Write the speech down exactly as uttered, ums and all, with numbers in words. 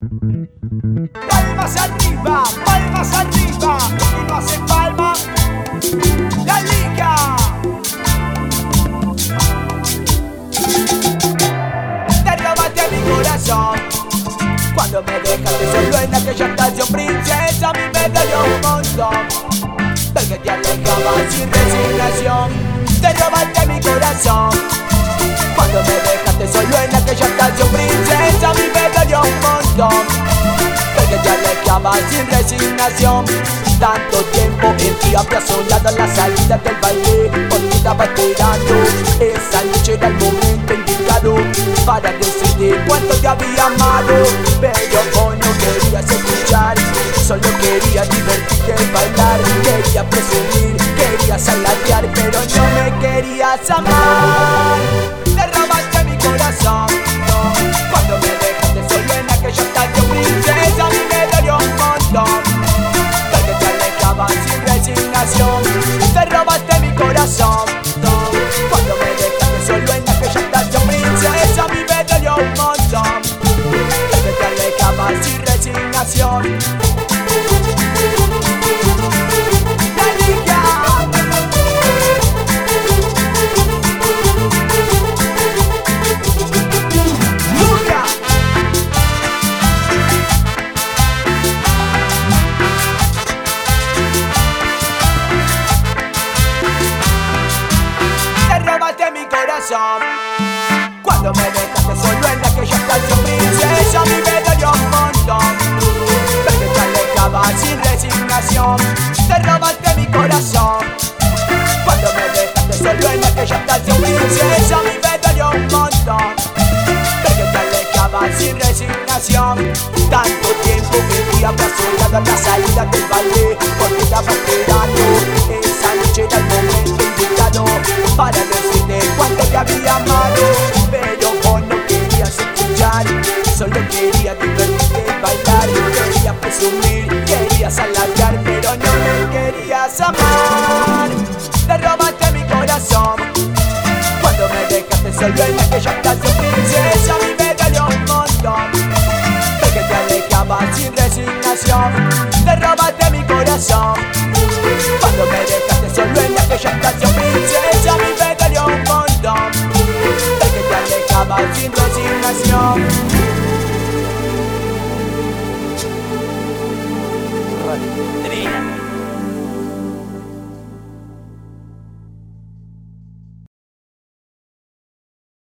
Palmas arriba, palmas arriba, y no hace palma la liga. Te robaste mi corazón cuando me dejaste solo en aquella estación princesa. A mí me dolió un montón ver que te alejabas sin resignación. Te robaste mi corazón cuando me dejaste solo en aquella estación princesa. A mí me dolió un montón ver que te alejabas sin resignación. Tanto tiempo el día había soñado en la salida del baile, porque estaba esperando. Esa noche era el momento indicado para decirte cuánto te había amado. Pero vos no querías escuchar, solo querías divertirte y bailar. Querías presumir, querías alardear, pero no me querías amar. Te robaste mi corazón cuando me dejaste solo en aquella estación princesa. A mí me dolió un montón porque te alejabas sin resignación. Te robaste mi corazón cuando me dejaste solo en aquella estación princesa. A mí me dolió un montón porque te alejabas sin resignación. Cuando me dejaste solo en aquella estación princesa. A mí me dolió un montón porque te alejabas sin resignación. Te robaste mi corazón cuando me dejaste solo en aquella estación princesa. A mí me dolió un montón porque te alejabas sin resignación. Tanto tiempo que día había soñado en la salida del baile, porque estaba esperando. Esa noche era el momento indicado para decirte cuánto te había amado. Pero vos no querías escuchar, solo querías divertirte y bailar. Querías presumir, querías alargar, pero no me querías amar. Te robaste mi corazón cuando me dejaste solo en aquella estación princesa. A mí me dolió un montón porque te alejabas sin resignación. Te robaste mi corazón cuando me dejaste solo en aquella estación princesa. A mí me dolió un montón porque te alejabas sin resignación. Trina.